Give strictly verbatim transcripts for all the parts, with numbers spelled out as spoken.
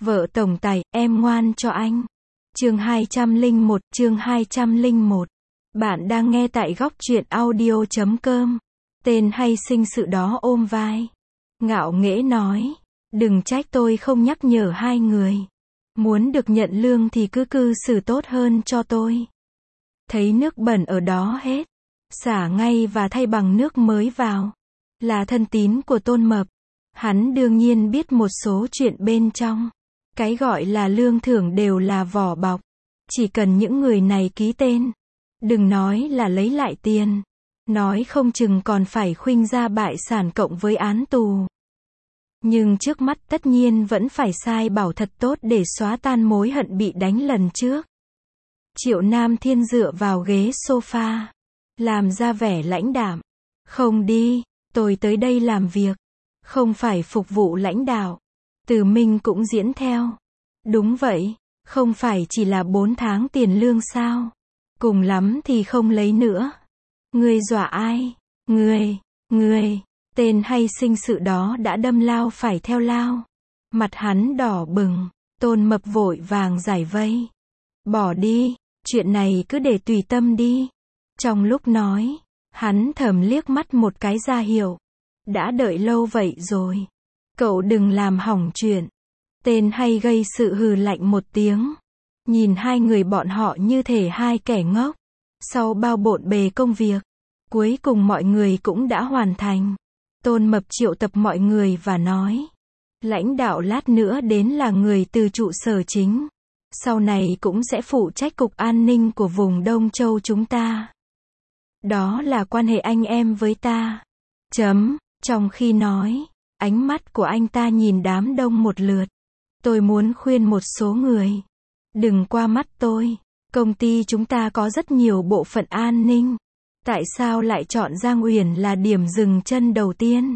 Vợ tổng tài, em ngoan cho anh. Chương hai trăm lẻ một, chương hai trăm lẻ một. Bạn đang nghe tại góc truyện audio chấm com. Tên hay sinh sự đó ôm vai. Ngạo nghễ nói. Đừng trách tôi không nhắc nhở hai người. Muốn được nhận lương thì cứ cư xử tốt hơn cho tôi. Thấy nước bẩn ở đó hết. Xả ngay và thay bằng nước mới vào. Là thân tín của Tôn Mập. Hắn đương nhiên biết một số chuyện bên trong. Cái gọi là lương thưởng đều là vỏ bọc. Chỉ cần những người này ký tên. Đừng nói là lấy lại tiền. Nói không chừng còn phải khuynh ra bại sản cộng với án tù. Nhưng trước mắt tất nhiên vẫn phải sai bảo thật tốt để xóa tan mối hận bị đánh lần trước. Triệu Nam Thiên dựa vào ghế sofa. Làm ra vẻ lãnh đạm. Không đi, tôi tới đây làm việc. Không phải phục vụ lãnh đạo. Từ Minh cũng diễn theo. Đúng vậy, không phải chỉ là bốn tháng tiền lương sao? Cùng lắm thì không lấy nữa. Ngươi dọa ai? Ngươi, ngươi, tên hay sinh sự đó đã đâm lao phải theo lao. Mặt hắn đỏ bừng, Tôn Mập vội vàng giải vây. Bỏ đi, chuyện này cứ để tùy tâm đi. Trong lúc nói, hắn thầm liếc mắt một cái ra hiệu. Đã đợi lâu vậy rồi. Cậu đừng làm hỏng chuyện. Tên hay gây sự hừ lạnh một tiếng. Nhìn hai người bọn họ như thể hai kẻ ngốc. Sau bao bộn bề công việc, cuối cùng mọi người cũng đã hoàn thành. Tôn Mập triệu tập mọi người và nói. Lãnh đạo lát nữa đến là người từ trụ sở chính. Sau này cũng sẽ phụ trách cục an ninh của vùng Đông Châu chúng ta. Đó là quan hệ anh em với ta. Chấm. Trong khi nói, ánh mắt của anh ta nhìn đám đông một lượt. Tôi muốn khuyên một số người. Đừng qua mắt tôi. Công ty chúng ta có rất nhiều bộ phận an ninh. Tại sao lại chọn Giang Uyển là điểm dừng chân đầu tiên?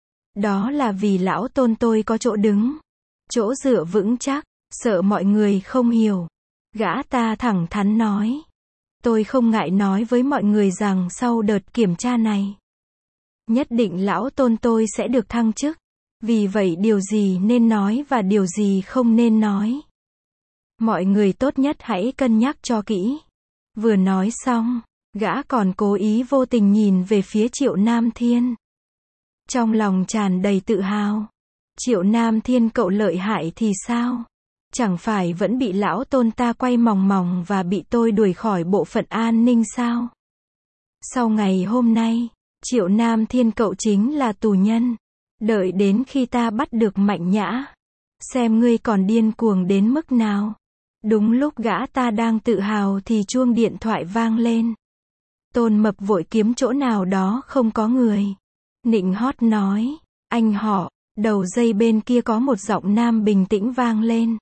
Đó là vì lão Tôn tôi có chỗ đứng. Chỗ dựa vững chắc. Sợ mọi người không hiểu. Gã ta thẳng thắn nói. Tôi không ngại nói với mọi người rằng sau đợt kiểm tra này. Nhất định lão Tôn tôi sẽ được thăng chức. Vì vậy điều gì nên nói và điều gì không nên nói. Mọi người tốt nhất hãy cân nhắc cho kỹ. Vừa nói xong, gã còn cố ý vô tình nhìn về phía Triệu Nam Thiên. Trong lòng tràn đầy tự hào. Triệu Nam Thiên cậu lợi hại thì sao? Chẳng phải vẫn bị lão Tôn ta quay mòng mòng và bị tôi đuổi khỏi bộ phận an ninh sao? Sau ngày hôm nay, Triệu Nam Thiên cậu chính là tù nhân. Đợi đến khi ta bắt được Mạnh Nhã. Xem ngươi còn điên cuồng đến mức nào. Đúng lúc gã ta đang tự hào thì chuông điện thoại vang lên. Tôn Mập vội kiếm chỗ nào đó không có người. Nịnh hót nói. Anh họ. Đầu dây bên kia có một giọng nam bình tĩnh vang lên.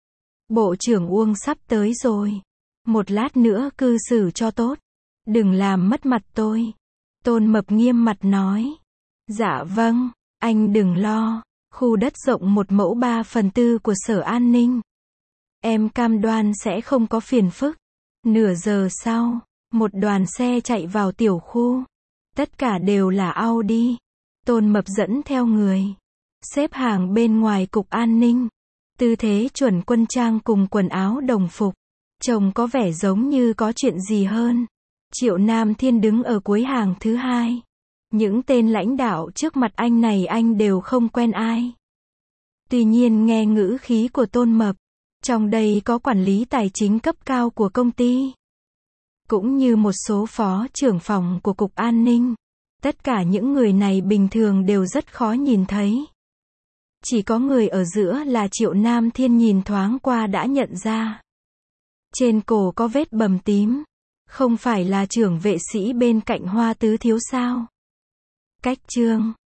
Bộ trưởng Uông sắp tới rồi. Một lát nữa cư xử cho tốt. Đừng làm mất mặt tôi. Tôn Mập nghiêm mặt nói. Dạ vâng, anh đừng lo. Khu đất rộng một mẫu ba phần tư của Sở An ninh. Em cam đoan sẽ không có phiền phức. Nửa giờ sau, một đoàn xe chạy vào tiểu khu. Tất cả đều là Audi. Tôn Mập dẫn theo người. Xếp hàng bên ngoài cục an ninh. Tư thế chuẩn quân trang cùng quần áo đồng phục. Trông có vẻ giống như có chuyện gì hơn. Triệu Nam Thiên đứng ở cuối hàng thứ hai. Những tên lãnh đạo trước mặt anh này anh đều không quen ai. Tuy nhiên nghe ngữ khí của Tôn Mập. Trong đây có quản lý tài chính cấp cao của công ty. Cũng như một số phó trưởng phòng của cục an ninh. Tất cả những người này bình thường đều rất khó nhìn thấy. Chỉ có người ở giữa là Triệu Nam Thiên nhìn thoáng qua đã nhận ra. Trên cổ có vết bầm tím. Không phải là trưởng vệ sĩ bên cạnh Hoa Tứ Thiếu sao? Cách chương.